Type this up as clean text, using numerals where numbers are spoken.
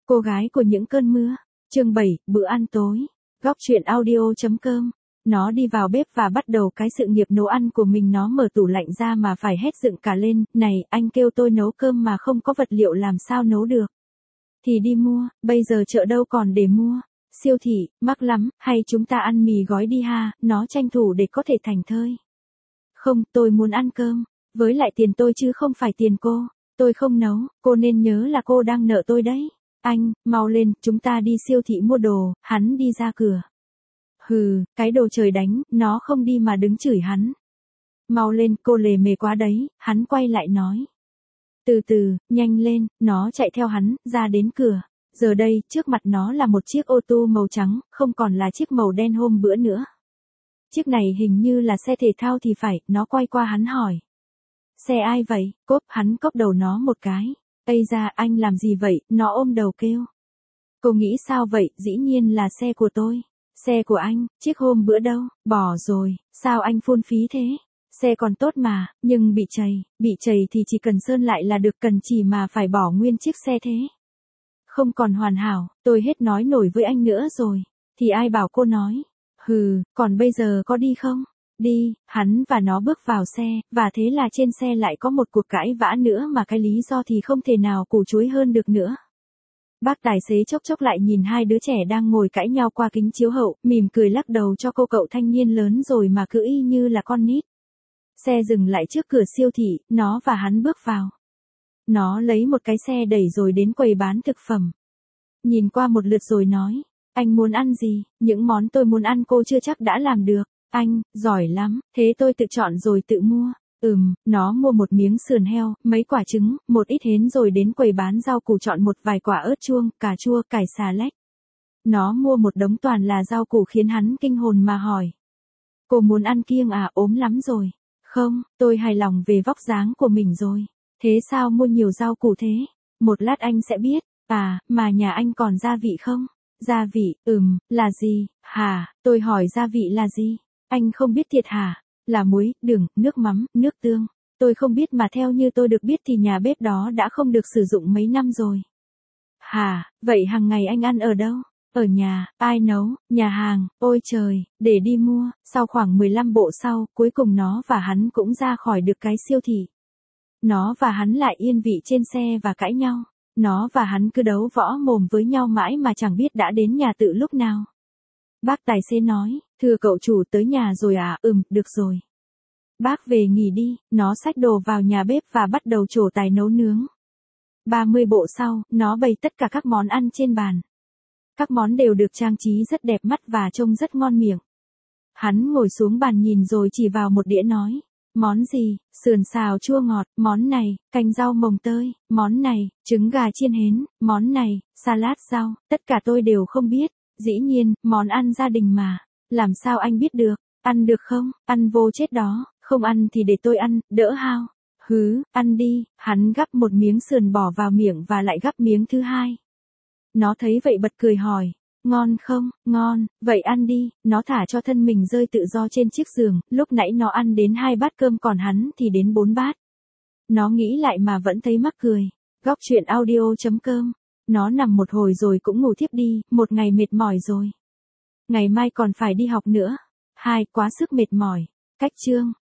Cô gái của những cơn mưa. Chương 7, bữa ăn tối. Góc truyện audio.com. Nó đi vào bếp và bắt đầu cái sự nghiệp nấu ăn của mình. Nó mở tủ lạnh ra mà phải hét dựng cả lên. Này, anh kêu tôi nấu cơm mà không có vật liệu làm sao nấu được. Thì đi mua, bây giờ chợ đâu còn để mua. Siêu thị, mắc lắm, hay chúng ta ăn mì gói đi ha, nó tranh thủ để có thể thành thơi. Không, tôi muốn ăn cơm. Với lại tiền tôi chứ không phải tiền cô. Tôi không nấu, cô nên nhớ là cô đang nợ tôi đấy. Anh, mau lên, chúng ta đi siêu thị mua đồ. Hắn đi ra cửa. Hừ, cái đồ trời đánh, nó không đi mà đứng chửi hắn. Mau lên, cô lề mề quá đấy, hắn quay lại nói. Từ từ, nhanh lên, nó chạy theo hắn, ra đến cửa. Giờ đây, trước mặt nó là một chiếc ô tô màu trắng, không còn là chiếc màu đen hôm bữa nữa. Chiếc này hình như là xe thể thao thì phải, nó quay qua hắn hỏi. Xe ai vậy? Cốp, hắn cốc đầu nó một cái. Ây da, anh làm gì vậy? Nó ôm đầu kêu. Cô nghĩ sao vậy? Dĩ nhiên là xe của tôi. Xe của anh, chiếc hôm bữa đâu? Bỏ rồi, sao anh phung phí thế? Xe còn tốt mà, nhưng bị trầy thì chỉ cần sơn lại là được, cần chỉ mà phải bỏ nguyên chiếc xe thế. Không còn hoàn hảo, tôi hết nói nổi với anh nữa rồi. Thì ai bảo cô nói? Hừ, còn bây giờ có đi không? Đi, hắn và nó bước vào xe, và thế là trên xe lại có một cuộc cãi vã nữa mà cái lý do thì không thể nào củ chuối hơn được nữa. Bác tài xế chốc chốc lại nhìn hai đứa trẻ đang ngồi cãi nhau qua kính chiếu hậu, mỉm cười lắc đầu cho cô cậu thanh niên lớn rồi mà cứ y như là con nít. Xe dừng lại trước cửa siêu thị, nó và hắn bước vào. Nó lấy một cái xe đẩy rồi đến quầy bán thực phẩm. Nhìn qua một lượt rồi nói, anh muốn ăn gì? Những món tôi muốn ăn cô chưa chắc đã làm được. Anh, giỏi lắm, thế tôi tự chọn rồi tự mua. Nó mua một miếng sườn heo, mấy quả trứng, một ít hến rồi đến quầy bán rau củ chọn một vài quả ớt chuông, cà chua, cải xà lách. Nó mua một đống toàn là rau củ khiến hắn kinh hồn mà hỏi. Cô muốn ăn kiêng à? Ốm lắm rồi. Không, tôi hài lòng về vóc dáng của mình rồi. Thế sao mua nhiều rau củ thế? Một lát anh sẽ biết. À, mà nhà anh còn gia vị không? Gia vị, là gì? Hả, tôi hỏi gia vị là gì? Anh không biết thiệt hả? Là muối, đường, nước mắm, nước tương. Tôi không biết mà theo như tôi được biết thì nhà bếp đó đã không được sử dụng mấy năm rồi. Hả, vậy hàng ngày anh ăn ở đâu? Ở nhà, ai nấu? Nhà hàng, ôi trời, để đi mua. Sau khoảng 15 bộ sau, cuối cùng nó và hắn cũng ra khỏi được cái siêu thị. Nó và hắn lại yên vị trên xe và cãi nhau. Nó và hắn cứ đấu võ mồm với nhau mãi mà chẳng biết đã đến nhà tự lúc nào. Bác tài xế nói, thưa cậu chủ tới nhà rồi à? Được rồi. Bác về nghỉ đi, nó xách đồ vào nhà bếp và bắt đầu trổ tài nấu nướng. 30 bộ sau, nó bày tất cả các món ăn trên bàn. Các món đều được trang trí rất đẹp mắt và trông rất ngon miệng. Hắn ngồi xuống bàn nhìn rồi chỉ vào một đĩa nói. Món gì? Sườn xào chua ngọt, món này, canh rau mồng tơi, món này, trứng gà chiên hến, món này, salad rau, tất cả tôi đều không biết. Dĩ nhiên, món ăn gia đình mà. Làm sao anh biết được? Ăn được không? Ăn vô chết đó, không ăn thì để tôi ăn, đỡ hao. Hứ, ăn đi, hắn gắp một miếng sườn bỏ vào miệng và lại gắp miếng thứ hai. Nó thấy vậy bật cười hỏi. Ngon không? Ngon, vậy ăn đi. Nó thả cho thân mình rơi tự do trên chiếc giường, lúc nãy nó ăn đến 2 bát cơm còn hắn thì đến 4 bát. Nó nghĩ lại mà vẫn thấy mắc cười. Góc truyện audio.com. Nó nằm một hồi rồi cũng ngủ thiếp đi, một ngày mệt mỏi rồi. Ngày mai còn phải đi học nữa. Quá sức mệt mỏi. Cách chương.